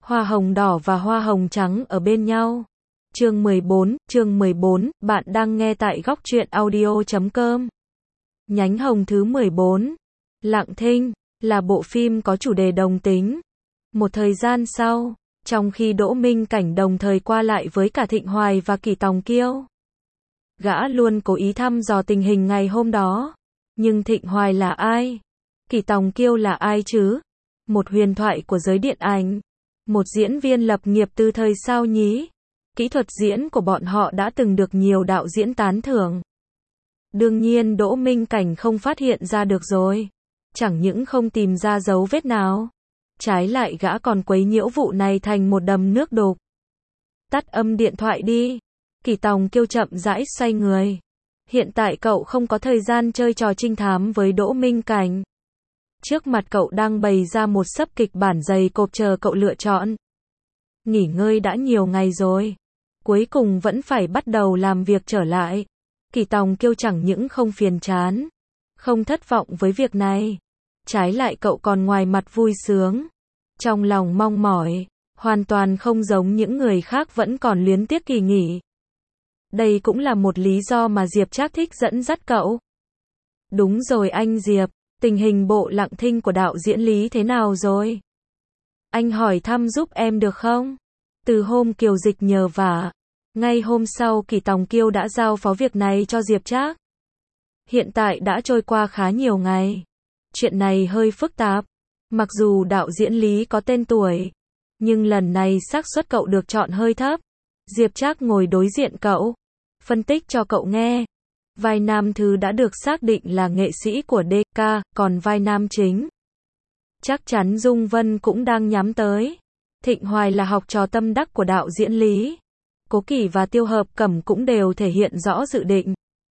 Hoa hồng đỏ và hoa hồng trắng ở bên nhau. Chương 14, bạn đang nghe tại góc truyện audio.com. Nhánh hồng thứ 14. Lặng Thinh, là bộ phim có chủ đề đồng tính. Một thời gian sau, trong khi Đỗ Minh Cảnh đồng thời qua lại với cả Thịnh Hoài và Kỷ Tòng Kiêu, gã luôn cố ý thăm dò tình hình ngày hôm đó. Nhưng Thịnh Hoài là ai? Kỷ Tòng Kiêu là ai chứ? Một huyền thoại của giới điện ảnh. Một diễn viên lập nghiệp từ thời sao nhí. Kỹ thuật diễn của bọn họ đã từng được nhiều đạo diễn tán thưởng. Đương nhiên Đỗ Minh Cảnh không phát hiện ra được rồi. Chẳng những không tìm ra dấu vết nào, trái lại gã còn quấy nhiễu vụ này thành một đầm nước đục. Tắt âm điện thoại đi. Kỷ Tòng Kiêu chậm rãi xoay người. Hiện tại cậu không có thời gian chơi trò trinh thám với Đỗ Minh Cảnh. Trước mặt cậu đang bày ra một sấp kịch bản dày cộp chờ cậu lựa chọn. Nghỉ ngơi đã nhiều ngày rồi, cuối cùng vẫn phải bắt đầu làm việc trở lại. Kỷ Tòng Kiêu chẳng những không phiền chán, không thất vọng với việc này, trái lại cậu còn ngoài mặt vui sướng, trong lòng mong mỏi, hoàn toàn không giống những người khác vẫn còn luyến tiếc kỳ nghỉ. Đây cũng là một lý do mà Diệp Trác thích dẫn dắt cậu. Đúng rồi anh Diệp, tình hình bộ Lặng Thinh của đạo diễn Lý thế nào rồi? Anh hỏi thăm giúp em được không? Từ hôm Kiều Dịch nhờ vả, ngay hôm sau Kỷ Tòng Kiêu đã giao phó việc này cho Diệp Trác. Hiện tại đã trôi qua khá nhiều ngày. Chuyện này hơi phức tạp. Mặc dù đạo diễn Lý có tên tuổi, nhưng lần này xác suất cậu được chọn hơi thấp. Diệp Trác ngồi đối diện cậu, phân tích cho cậu nghe. Vai nam thứ đã được xác định là nghệ sĩ của DK, còn vai nam chính chắc chắn Dung Vân cũng đang nhắm tới. Thịnh Hoài là học trò tâm đắc của đạo diễn Lý. Cố Kỳ và Tiêu Hợp Cẩm cũng đều thể hiện rõ dự định.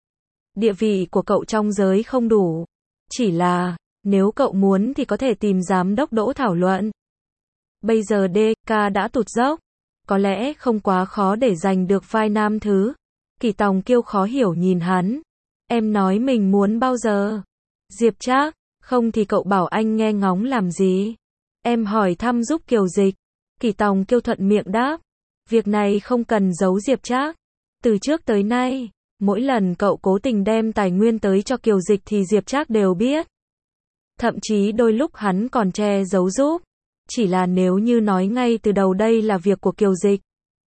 Địa vị của cậu trong giới không đủ. Chỉ là, nếu cậu muốn thì có thể tìm giám đốc Đỗ thảo luận. Bây giờ DK đã tụt dốc, có lẽ không quá khó để giành được vai nam thứ. Kỷ Tòng Kiêu khó hiểu nhìn hắn. Em nói mình muốn bao giờ? Diệp Trác, không thì cậu bảo anh nghe ngóng làm gì? Em hỏi thăm giúp Kiều Dịch. Kỷ Tòng Kiêu thuận miệng đáp. Việc này không cần giấu Diệp Trác. Từ trước tới nay, mỗi lần cậu cố tình đem tài nguyên tới cho Kiều Dịch thì Diệp Trác đều biết. Thậm chí đôi lúc hắn còn che giấu giúp. Chỉ là nếu như nói ngay từ đầu đây là việc của Kiều Dịch,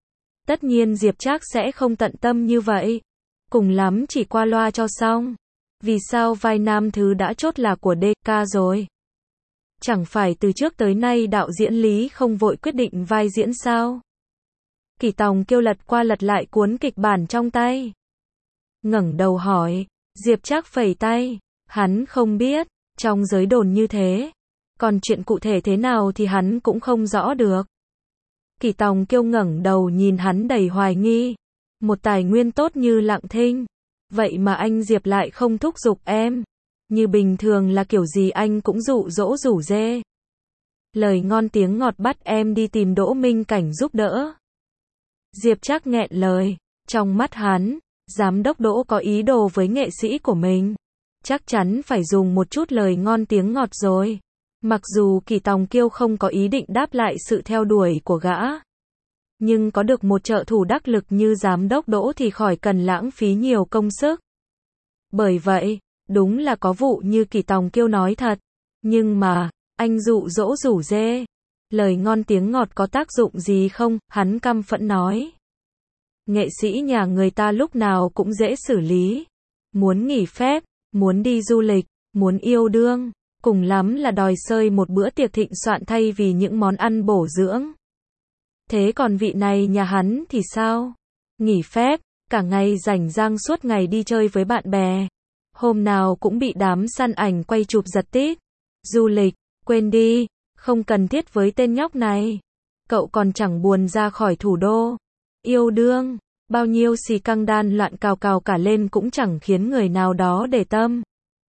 tất nhiên Diệp Trác sẽ không tận tâm như vậy. Cùng lắm chỉ qua loa cho xong. Vì sao vai nam thứ đã chốt là của DK rồi? Chẳng phải từ trước tới nay đạo diễn Lý không vội quyết định vai diễn sao? Kỷ Tòng Kiêu lật qua lật lại cuốn kịch bản trong tay. Ngẩng đầu hỏi. Diệp Trác phẩy tay. Hắn không biết, trong giới đồn như thế. Còn chuyện cụ thể thế nào thì hắn cũng không rõ được. Kỷ Tòng Kiêu ngẩng đầu nhìn hắn đầy hoài nghi. Một tài nguyên tốt như Lặng Thinh, vậy mà anh Diệp lại không thúc giục em. Như bình thường là kiểu gì anh cũng dụ dỗ rủ rê. Lời ngon tiếng ngọt bắt em đi tìm Đỗ Minh Cảnh giúp đỡ. Diệp Trác nghẹn lời. Trong mắt hắn, giám đốc Đỗ có ý đồ với nghệ sĩ của mình. Chắc chắn phải dùng một chút lời ngon tiếng ngọt rồi. Mặc dù Kỷ Tòng Kiêu không có ý định đáp lại sự theo đuổi của gã, nhưng có được một trợ thủ đắc lực như giám đốc Đỗ thì khỏi cần lãng phí nhiều công sức. Bởi vậy, đúng là có vụ như Kỷ Tòng Kiêu nói thật. Nhưng mà, anh dụ dỗ rủ rê. Lời ngon tiếng ngọt có tác dụng gì không? Hắn căm phẫn nói. Nghệ sĩ nhà người ta lúc nào cũng dễ xử lý. Muốn nghỉ phép, muốn đi du lịch, muốn yêu đương, cùng lắm là đòi xơi một bữa tiệc thịnh soạn thay vì những món ăn bổ dưỡng. Thế còn vị này nhà hắn thì sao? Nghỉ phép, cả ngày rảnh rang suốt ngày đi chơi với bạn bè. Hôm nào cũng bị đám săn ảnh quay chụp giật tít. Du lịch, quên đi, không cần thiết với tên nhóc này. Cậu còn chẳng buồn ra khỏi thủ đô. Yêu đương, bao nhiêu xì căng đan loạn cào cào cả lên cũng chẳng khiến người nào đó để tâm.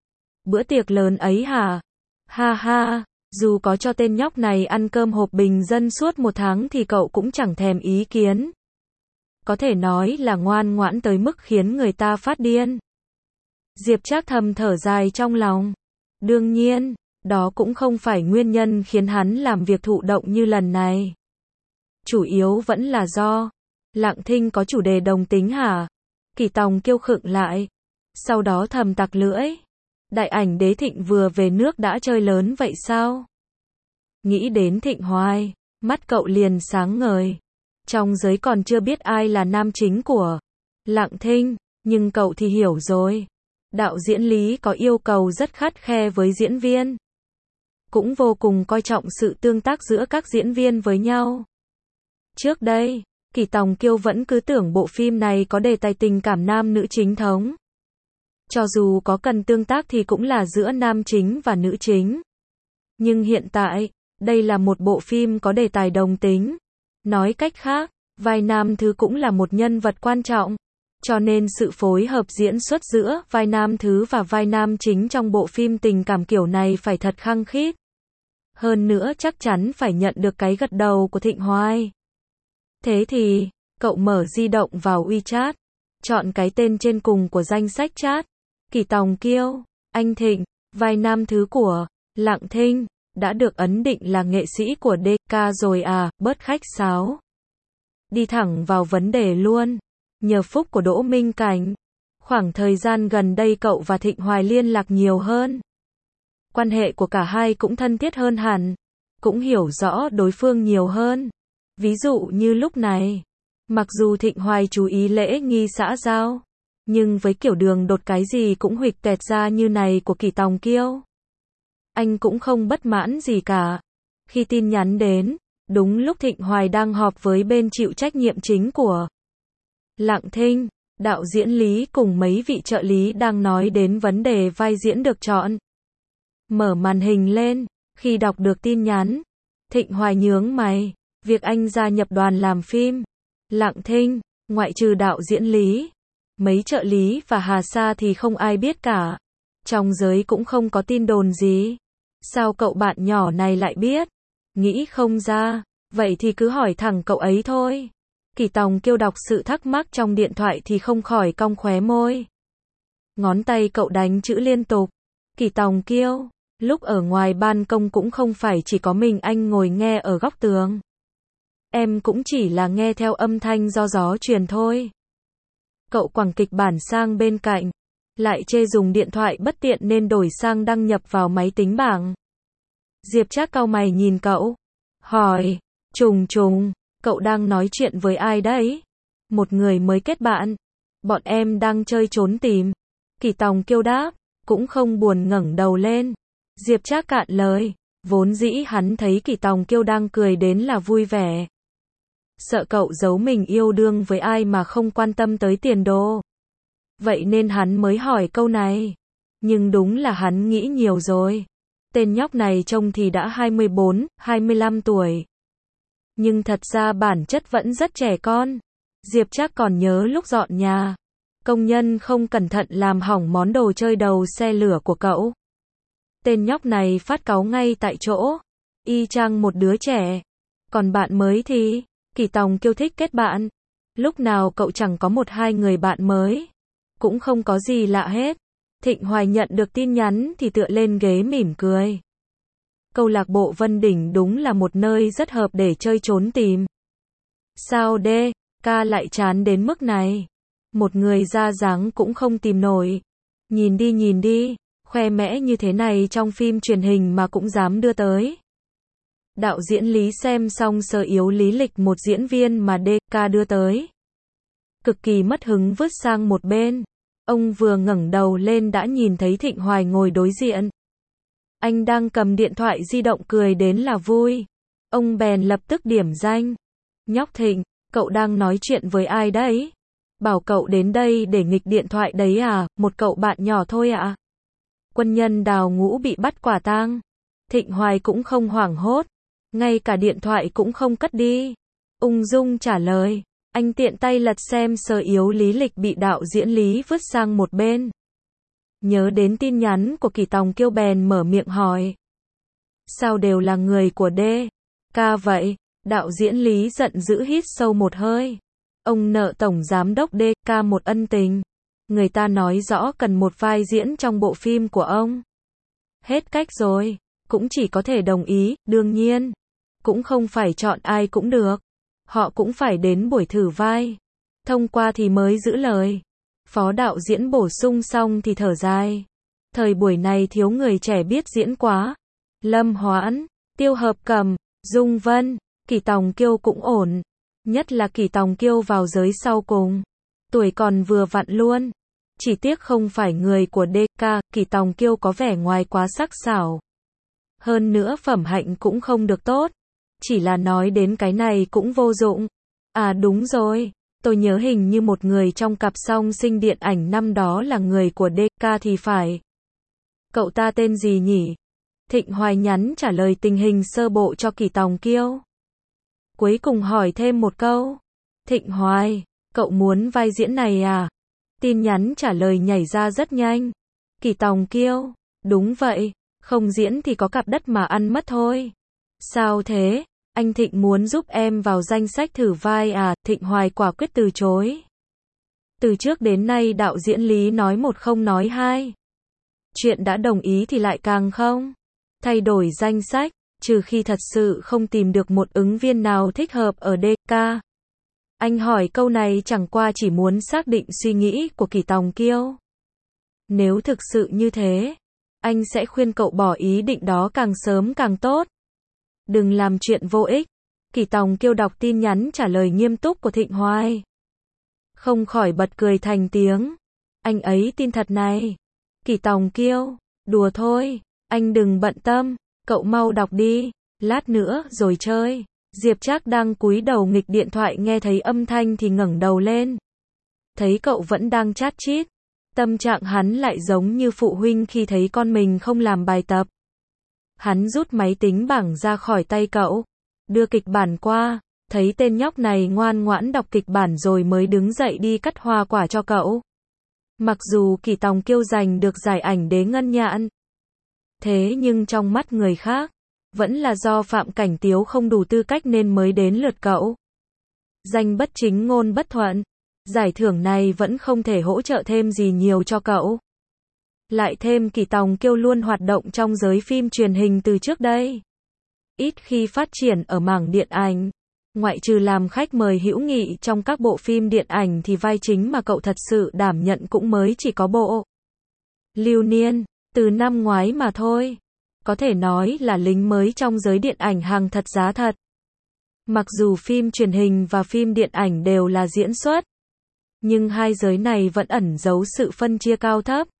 Bữa tiệc lớn ấy hả? Ha ha. Dù có cho tên nhóc này ăn cơm hộp bình dân suốt một tháng thì cậu cũng chẳng thèm ý kiến. Có thể nói là ngoan ngoãn tới mức khiến người ta phát điên. Diệp Trác thầm thở dài trong lòng. Đương nhiên, đó cũng không phải nguyên nhân khiến hắn làm việc thụ động như lần này. chủ yếu vẫn là do Lặng Thinh có chủ đề đồng tính hả? Kỳ Tòng Kiêu khựng lại, sau đó thầm tặc lưỡi. Đại ảnh đế Thịnh vừa về nước đã chơi lớn vậy sao? Nghĩ đến Thịnh Hoài, mắt cậu liền sáng ngời. Trong giới còn chưa biết ai là nam chính của Lặng Thinh, nhưng cậu thì hiểu rồi. Đạo diễn Lý có yêu cầu rất khắt khe với diễn viên. Cũng vô cùng coi trọng sự tương tác giữa các diễn viên với nhau. Trước đây, Kỳ Tòng Kiêu vẫn cứ tưởng bộ phim này có đề tài tình cảm nam nữ chính thống. Cho dù có cần tương tác thì cũng là giữa nam chính và nữ chính. Nhưng hiện tại, đây là một bộ phim có đề tài đồng tính. Nói cách khác, vai nam thứ cũng là một nhân vật quan trọng. Cho nên sự phối hợp diễn xuất giữa vai nam thứ và vai nam chính trong bộ phim tình cảm kiểu này phải thật khăng khít. Hơn nữa chắc chắn phải nhận được cái gật đầu của Thịnh Hoài. Thế thì, cậu mở di động vào WeChat, chọn cái tên trên cùng của danh sách chat. Kỳ Tòng Kiêu, anh Thịnh, vai nam thứ của Lặng Thinh, đã được ấn định là nghệ sĩ của DK rồi à, bớt khách sáo. Đi thẳng vào vấn đề luôn. Nhờ phúc của Đỗ Minh Cảnh, khoảng thời gian gần đây cậu và Thịnh Hoài liên lạc nhiều hơn. Quan hệ của cả hai cũng thân thiết hơn hẳn, cũng hiểu rõ đối phương nhiều hơn. Ví dụ như lúc này, mặc dù Thịnh Hoài chú ý lễ nghi xã giao, nhưng với kiểu đường đột cái gì cũng huỵch toẹt ra như này của Kỳ Tòng Kiêu, anh cũng không bất mãn gì cả. Khi tin nhắn đến, đúng lúc Thịnh Hoài đang họp với bên chịu trách nhiệm chính của Lặng Thinh, đạo diễn Lý cùng mấy vị trợ lý đang nói đến vấn đề vai diễn được chọn. Mở màn hình lên, khi đọc được tin nhắn, Thịnh Hoài nhướng mày, việc anh gia nhập đoàn làm phim Lặng Thinh, ngoại trừ đạo diễn Lý, mấy trợ lý và Hà Sa thì không ai biết cả. Trong giới cũng không có tin đồn gì. Sao cậu bạn nhỏ này lại biết? Nghĩ không ra, vậy thì cứ hỏi thẳng cậu ấy thôi. Kỳ Tòng Kiêu đọc sự thắc mắc trong điện thoại thì không khỏi cong khóe môi. Ngón tay cậu đánh chữ liên tục. Kỳ Tòng Kiêu, lúc ở ngoài ban công cũng không phải chỉ có mình anh ngồi nghe ở góc tường. Em cũng chỉ là nghe theo âm thanh do gió truyền thôi. Cậu quẳng kịch bản sang bên cạnh, lại chê dùng điện thoại bất tiện nên đổi sang đăng nhập vào máy tính bảng. Diệp Trác cau mày nhìn cậu, hỏi, Trùng, cậu đang nói chuyện với ai đấy? Một người mới kết bạn. Bọn em đang chơi trốn tìm. Kỳ Tòng Kiêu đáp, cũng không buồn ngẩng đầu lên. Diệp Trác cạn lời, vốn dĩ hắn thấy Kỳ Tòng Kiêu đang cười đến là vui vẻ. Sợ cậu giấu mình yêu đương với ai mà không quan tâm tới tiền đồ. Vậy nên hắn mới hỏi câu này. Nhưng đúng là hắn nghĩ nhiều rồi. Tên nhóc này trông thì đã 24, 25 tuổi. Nhưng thật ra bản chất vẫn rất trẻ con. Diệp Trác còn nhớ lúc dọn nhà, công nhân không cẩn thận làm hỏng món đồ chơi đầu xe lửa của cậu. Tên nhóc này phát cáu ngay tại chỗ. Y chang một đứa trẻ. Còn bạn mới thì, Kỳ Tòng Kiêu thích kết bạn. Lúc nào cậu chẳng có một hai người bạn mới. Cũng không có gì lạ hết. Thịnh Hoài nhận được tin nhắn thì tựa lên ghế mỉm cười. Câu lạc bộ Vân Đỉnh đúng là một nơi rất hợp để chơi trốn tìm. Sao DK lại chán đến mức này? Một người ra dáng cũng không tìm nổi. Nhìn đi, khoe mẽ như thế này trong phim truyền hình mà cũng dám đưa tới. Đạo diễn Lý xem xong sơ yếu lý lịch một diễn viên mà DK đưa tới. Cực kỳ mất hứng vứt sang một bên. Ông vừa ngẩng đầu lên đã nhìn thấy Thịnh Hoài ngồi đối diện. Anh đang cầm điện thoại di động cười đến là vui. Ông bèn lập tức điểm danh. Nhóc Thịnh, cậu đang nói chuyện với ai đấy? Bảo cậu đến đây để nghịch điện thoại đấy à, một cậu bạn nhỏ thôi ạ. Quân nhân Đào Ngũ bị bắt quả tang. Thịnh Hoài cũng không hoảng hốt. Ngay cả điện thoại cũng không cất đi. Ung dung trả lời. Anh tiện tay lật xem sơ yếu lý lịch bị đạo diễn Lý vứt sang một bên. Nhớ đến tin nhắn của Kỳ Tòng Kiêu bèn mở miệng hỏi. Sao đều là người của DK vậy? Đạo diễn Lý giận dữ hít sâu một hơi. Ông nợ Tổng Giám đốc DK một ân tình. Người ta nói rõ cần một vai diễn trong bộ phim của ông. Hết cách rồi. Cũng chỉ có thể đồng ý, đương nhiên. Cũng không phải chọn ai cũng được. họ cũng phải đến buổi thử vai. Thông qua thì mới giữ lời. Phó đạo diễn bổ sung xong thì thở dài. Thời buổi này thiếu người trẻ biết diễn quá. Lâm Hoãn, Tiêu Hợp Cầm, Dung Vân, Kỷ Tòng Kiêu cũng ổn. Nhất là Kỷ Tòng Kiêu vào giới sau cùng. Tuổi còn vừa vặn luôn. Chỉ tiếc không phải người của DK, Kỷ Tòng Kiêu có vẻ ngoài quá sắc sảo. Hơn nữa phẩm hạnh cũng không được tốt. Chỉ là nói đến cái này cũng vô dụng. À đúng rồi, tôi nhớ hình như một người trong cặp song sinh điện ảnh năm đó là người của DK thì phải. Cậu ta tên gì nhỉ? Thịnh Hoài nhắn trả lời tình hình sơ bộ cho Kỷ Tòng Kiêu. Cuối cùng hỏi thêm một câu. Thịnh Hoài, cậu muốn vai diễn này à? Tin nhắn trả lời nhảy ra rất nhanh. Kỷ Tòng Kiêu, đúng vậy, không diễn thì có cặp đất mà ăn mất thôi. Sao thế? Anh Thịnh muốn giúp em vào danh sách thử vai à? Thịnh Hoài quả quyết từ chối. Từ trước đến nay đạo diễn Lý nói một không nói hai. Chuyện đã đồng ý thì lại càng không thay đổi danh sách, trừ khi thật sự không tìm được một ứng viên nào thích hợp ở DK. Anh hỏi câu này chẳng qua chỉ muốn xác định suy nghĩ của Kỷ Tòng Kiêu. Nếu thực sự như thế, anh sẽ khuyên cậu bỏ ý định đó càng sớm càng tốt. Đừng làm chuyện vô ích. Kỷ Tòng Kiêu đọc tin nhắn trả lời nghiêm túc của Thịnh Hoài. Không khỏi bật cười thành tiếng. Anh ấy tin thật này. Kỷ Tòng Kiêu, đùa thôi, anh đừng bận tâm, cậu mau đọc đi, lát nữa rồi chơi. Diệp Trác đang cúi đầu nghịch điện thoại nghe thấy âm thanh thì ngẩng đầu lên. Thấy cậu vẫn đang chat chít. Tâm trạng hắn lại giống như phụ huynh khi thấy con mình không làm bài tập. Hắn rút máy tính bảng ra khỏi tay cậu, đưa kịch bản qua, thấy tên nhóc này ngoan ngoãn đọc kịch bản rồi mới đứng dậy đi cắt hoa quả cho cậu. Mặc dù Kỷ Tòng Kiêu giành được giải ảnh đế ngân nhạn, thế nhưng trong mắt người khác, vẫn là do Phạm Cảnh Tiếu không đủ tư cách nên mới đến lượt cậu. Danh bất chính ngôn bất thuận, giải thưởng này vẫn không thể hỗ trợ thêm gì nhiều cho cậu. Lại thêm Kỷ Tòng Kiêu luôn hoạt động trong giới phim truyền hình từ trước đây. Ít khi phát triển ở mảng điện ảnh. Ngoại trừ làm khách mời hữu nghị trong các bộ phim điện ảnh thì vai chính mà cậu thật sự đảm nhận cũng mới chỉ có bộ Lưu Niên, từ năm ngoái mà thôi. Có thể nói là lính mới trong giới điện ảnh hàng thật giá thật. Mặc dù phim truyền hình và phim điện ảnh đều là diễn xuất, nhưng hai giới này vẫn ẩn giấu sự phân chia cao thấp.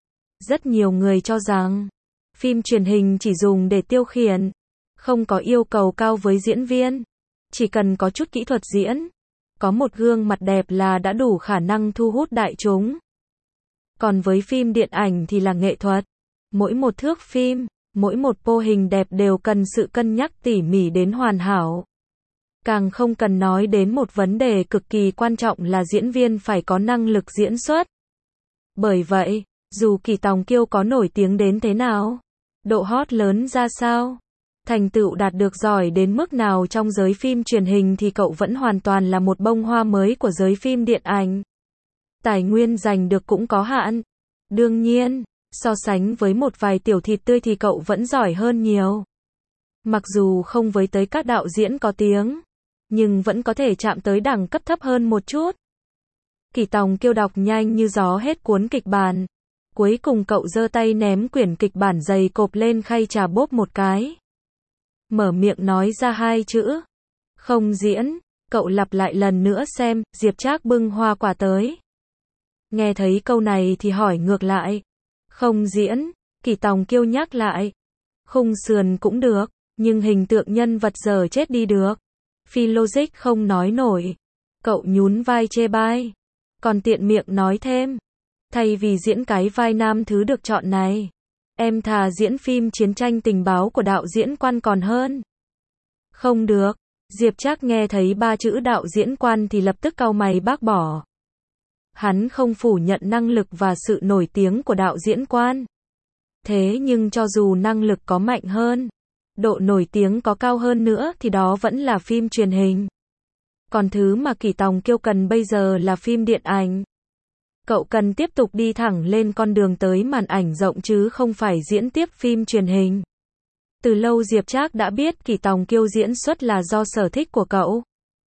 Rất nhiều người cho rằng, phim truyền hình chỉ dùng để tiêu khiển, không có yêu cầu cao với diễn viên. Chỉ cần có chút kỹ thuật diễn, có một gương mặt đẹp là đã đủ khả năng thu hút đại chúng. Còn với phim điện ảnh thì là nghệ thuật. Mỗi một thước phim, mỗi một pô hình đẹp đều cần sự cân nhắc tỉ mỉ đến hoàn hảo. Càng không cần nói đến một vấn đề cực kỳ quan trọng là diễn viên phải có năng lực diễn xuất. Bởi vậy, dù Kỷ Tòng Kiêu có nổi tiếng đến thế nào, độ hot lớn ra sao, thành tựu đạt được giỏi đến mức nào trong giới phim truyền hình thì cậu vẫn hoàn toàn là một bông hoa mới của giới phim điện ảnh. Tài nguyên giành được cũng có hạn. Đương nhiên, so sánh với một vài tiểu thịt tươi thì cậu vẫn giỏi hơn nhiều. Mặc dù không với tới các đạo diễn có tiếng, nhưng vẫn có thể chạm tới đẳng cấp thấp hơn một chút. Kỷ Tòng Kiêu đọc nhanh như gió hết cuốn kịch bản. Cuối cùng cậu giơ tay ném quyển kịch bản dày cộp lên khay trà bốp một cái. Mở miệng nói ra hai chữ. Không diễn. Cậu lặp lại lần nữa xem. Diệp Trác bưng hoa quả tới. Nghe thấy câu này thì hỏi ngược lại. Không diễn. Kỷ Tòng Kiêu nhắc lại. Khung sườn cũng được, nhưng hình tượng nhân vật giờ chết đi được. Phi logic không nói nổi. Cậu nhún vai chê bai. Còn tiện miệng nói thêm. Thay vì diễn cái vai nam thứ được chọn này, em thà diễn phim chiến tranh tình báo của đạo diễn Quan còn hơn. Không được. Diệp Trác nghe thấy ba chữ đạo diễn Quan thì lập tức cau mày bác bỏ. Hắn không phủ nhận năng lực và sự nổi tiếng của đạo diễn Quan. Thế nhưng cho dù năng lực có mạnh hơn, độ nổi tiếng có cao hơn nữa thì đó vẫn là phim truyền hình. Còn thứ mà Kỷ Tòng Kiêu cần bây giờ là phim điện ảnh. Cậu cần tiếp tục đi thẳng lên con đường tới màn ảnh rộng chứ không phải diễn tiếp phim truyền hình. Từ lâu Diệp Trác đã biết Kỷ Tòng Kiêu diễn xuất là do sở thích của cậu.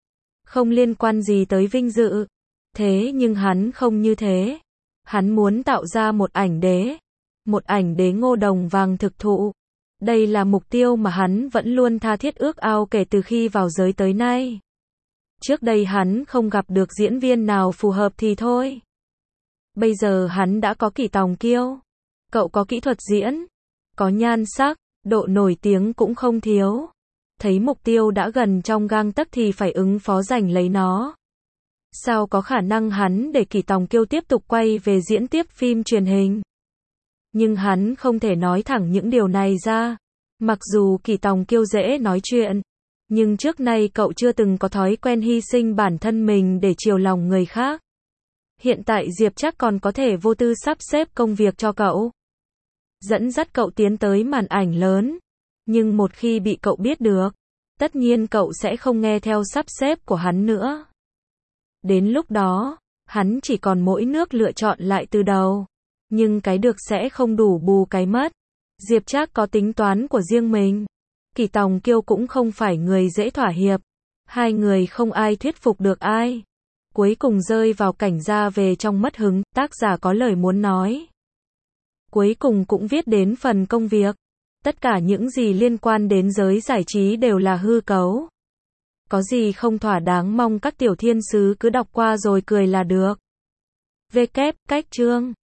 không liên quan gì tới vinh dự. Thế nhưng hắn không như thế. Hắn muốn tạo ra một ảnh đế ngô đồng vàng thực thụ. Đây là mục tiêu mà hắn vẫn luôn tha thiết ước ao kể từ khi vào giới tới nay. Trước đây hắn không gặp được diễn viên nào phù hợp thì thôi. Bây giờ hắn đã có Kỷ Tòng Kiêu. Cậu có kỹ thuật diễn, có nhan sắc, độ nổi tiếng cũng không thiếu. Thấy mục tiêu đã gần trong gang tấc thì phải ứng phó giành lấy nó. Sao có khả năng hắn để Kỷ Tòng Kiêu tiếp tục quay về diễn tiếp phim truyền hình? Nhưng hắn không thể nói thẳng những điều này ra. Mặc dù Kỷ Tòng Kiêu dễ nói chuyện, nhưng trước nay cậu chưa từng có thói quen hy sinh bản thân mình để chiều lòng người khác. Hiện tại Diệp Trác còn có thể vô tư sắp xếp công việc cho cậu, dẫn dắt cậu tiến tới màn ảnh lớn. Nhưng một khi bị cậu biết được, tất nhiên cậu sẽ không nghe theo sắp xếp của hắn nữa. Đến lúc đó, hắn chỉ còn mỗi nước lựa chọn lại từ đầu. Nhưng cái được sẽ không đủ bù cái mất. Diệp Trác có tính toán của riêng mình. Kỷ Tòng Kiêu cũng không phải người dễ thỏa hiệp. Hai người không ai thuyết phục được ai. Cuối cùng rơi vào cảnh ra về trong mất hứng, tác giả có lời muốn nói. Cuối cùng cũng viết đến phần công việc. Tất cả những gì liên quan đến giới giải trí đều là hư cấu. Có gì không thỏa đáng mong các tiểu thiên sứ cứ đọc qua rồi cười là được. Cách chương